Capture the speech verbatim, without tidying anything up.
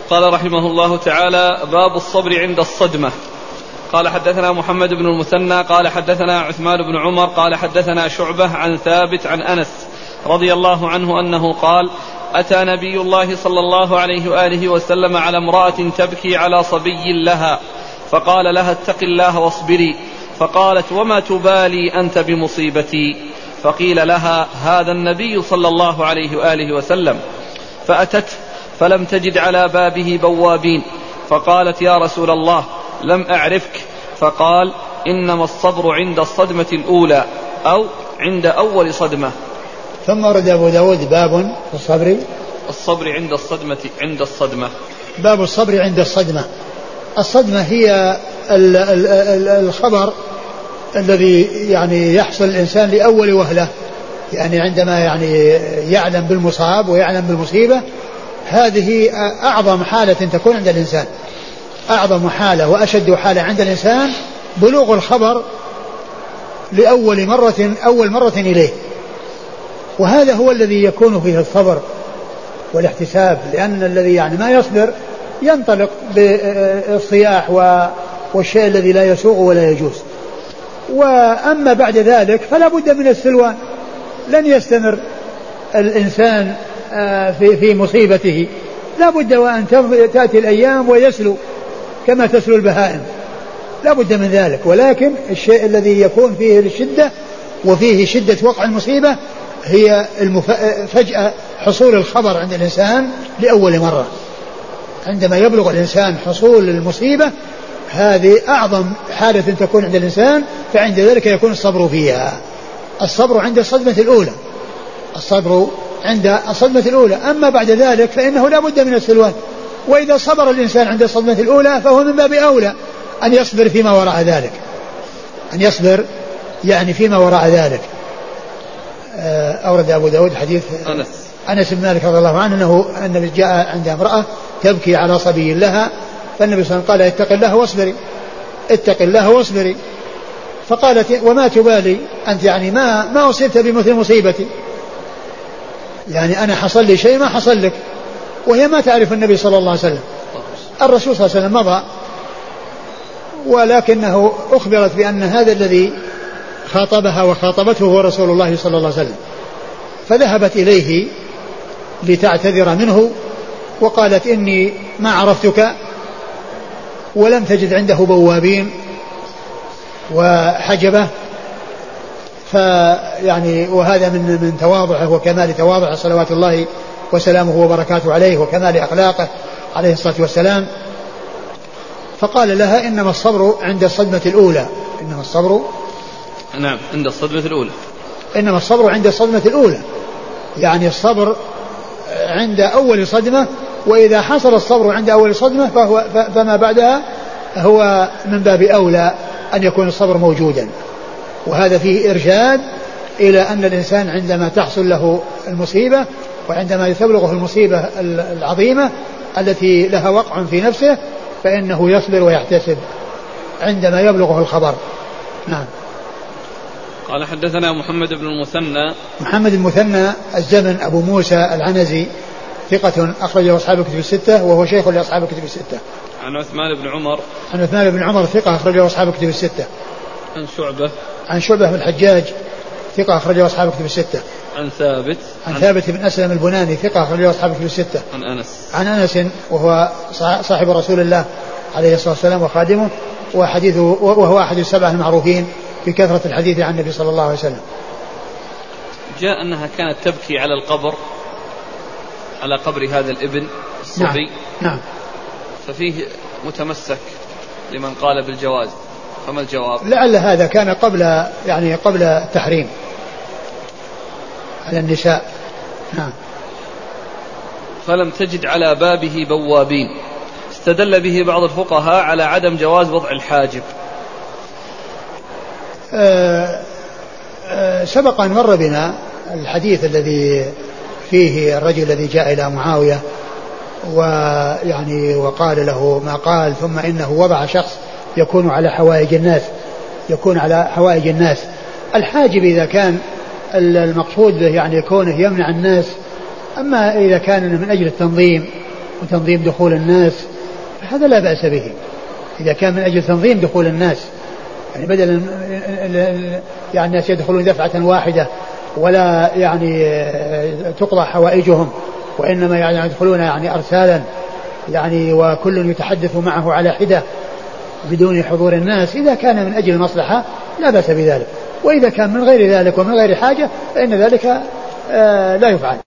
قال رحمه الله تعالى: باب الصبر عند الصدمة. قال حدثنا محمد بن المثنى قال حدثنا عثمان بن عمر قال حدثنا شعبة عن ثابت عن أنس رضي الله عنه أنه قال: أتى نبي الله صلى الله عليه وآله وسلم على امرأة تبكي على صبي لها، فقال لها: اتق الله واصبري. فقالت: وما تبالي أنت بمصيبتي؟ فقيل لها: هذا النبي صلى الله عليه وآله وسلم. فأتت فلم تجد على بابه بوابين، فقالت: يا رسول الله، لم أعرفك. فقال: إنما الصبر عند الصدمة الأولى، أو عند أول صدمة. ثم ورد أبو داود باب الصبر الصبر عند الصدمة عند الصدمة باب الصبر عند الصدمة. الصدمة هي ال ال ال الخبر الذي يعني يحصل الإنسان لأول وهلة، يعني عندما يعني يعلم بالمصاب ويعلم بالمصيبة. هذه أعظم حالة تكون عند الإنسان، أعظم حالة وأشد حالة عند الإنسان بلوغ الخبر لأول مرة أول مرة إليه، وهذا هو الذي يكون فيه الصبر والاحتساب، لأن الذي يعني ما يصبر ينطلق بالصياح والشيء الذي لا يسوغ ولا يجوز. وأما بعد ذلك فلا بد من السلوان، لن يستمر الإنسان في في مصيبته، لا بد وأن تأتي الأيام ويسلو كما تسلو البهائم، لا بد من ذلك. ولكن الشيء الذي يكون فيه الشدة وفيه شدة وقع المصيبة هي المف... فجأة حصول الخبر عند الإنسان لأول مرة. عندما يبلغ الإنسان حصول المصيبة هذه أعظم حالة تكون عند الإنسان، فعند ذلك يكون الصبر فيها. الصبر عند الصدمة الأولى، الصبر عند الصدمة الأولى. أما بعد ذلك فإنه لا بد من السلوان، وإذا صبر الإنسان عند الصدمة الأولى فهو من باب أولى أن يصبر فيما وراء ذلك، أن يصبر يعني فيما وراء ذلك. أورد أبو داود حديث أنس أنس بن مالك رضي الله عنه أنه أن جاء عند امرأة تبكي على صبي لها، فالنبي صلى الله عليه وسلم قال: اتق الله واصبري، اتق الله واصبري. فقالت: وما تبالي أنت، يعني ما ما أصبت بمثل مصيبتي، يعني أنا حصل لي شيء ما حصل لك. وهي ما تعرف النبي صلى الله عليه وسلم. الرسول صلى الله عليه وسلم مضى، ولكنه أخبرت بأن هذا الذي خاطبها وخاطبته هو رسول الله صلى الله عليه وسلم، فذهبت إليه لتعتذر منه وقالت: إني ما عرفتك، ولم تجد عنده بوابين وحجبه. فيعني وهذا من من تواضعه وكمال تواضعه صلوات الله وسلامه وبركاته عليه وكمال أخلاقه عليه الصلاة والسلام. فقال لها: إنما الصبر عند الصدمة الأولى. إنما الصبر نعم عند الصدمة الأولى إنما الصبر عند الصدمة الأولى، يعني الصبر عند أول صدمة، وإذا حصل الصبر عند أول صدمة فهو فما بعدها هو من باب أولى أن يكون الصبر موجودا. وهذا فيه إرشاد إلى أن الإنسان عندما تحصل له المصيبة وعندما تبلغه المصيبة العظيمة التي لها وقع في نفسه فإنه يصبر ويحتسب عندما يبلغه الخبر. نعم. قال حدثنا محمد بن المثنى محمد المثنى الزمن أبو موسى العنزي ثقة أخرجه أصحاب الكتب الستة وهو شيخ لأصحاب الكتب الستة. عن عثمان بن عمر عن عثمان بن عمر ثقة أخرجه أصحاب الكتب الستة. عن شعبة عن شعبة بن الحجاج ثقة أخرجه أصحاب الكتب الستة. عن ثابت عن, عن ثابت بن أسلم البناني ثقة أخرجه أصحاب الكتب الستة. عن أنس عن أنس وهو صاحب رسول الله عليه الصلاة والسلام وخادمه، وحديثه وهو أحد السبعة المعروفين بكثرة الحديث عن النبي صلى الله عليه وسلم. جاء أنها كانت تبكي على القبر، على قبر هذا الابن الصبي. نعم. نعم. ففيه متمسك لمن قال بالجواز، فما الجواب؟ لعل هذا كان قبل يعني قبل التحريم على النساء. نعم. فلم تجد على بابه بوابين، استدل به بعض الفقهاء على عدم جواز وضع الحاجب. أه أه سبق أن مر بنا الحديث الذي فيه الرجل الذي جاء إلى معاوية ويعني وقال له ما قال، ثم إنه وضع شخص يكون على حوائج الناس يكون على حوائج الناس. الحاجب إذا كان المقصود به يعني كونه يمنع الناس، أما إذا كان من أجل التنظيم وتنظيم دخول الناس، هذا لا بأس به إذا كان من أجل تنظيم دخول الناس، يعني بدل يعني الناس يدخلون دفعة واحدة ولا يعني تقضى حوائجهم، وإنما يعني يدخلون يعني أرسالا يعني وكل يتحدث معه على حدة بدون حضور الناس، إذا كان من أجل المصلحة لا بأس بذلك، وإذا كان من غير ذلك ومن غير حاجة فإن ذلك لا يفعل.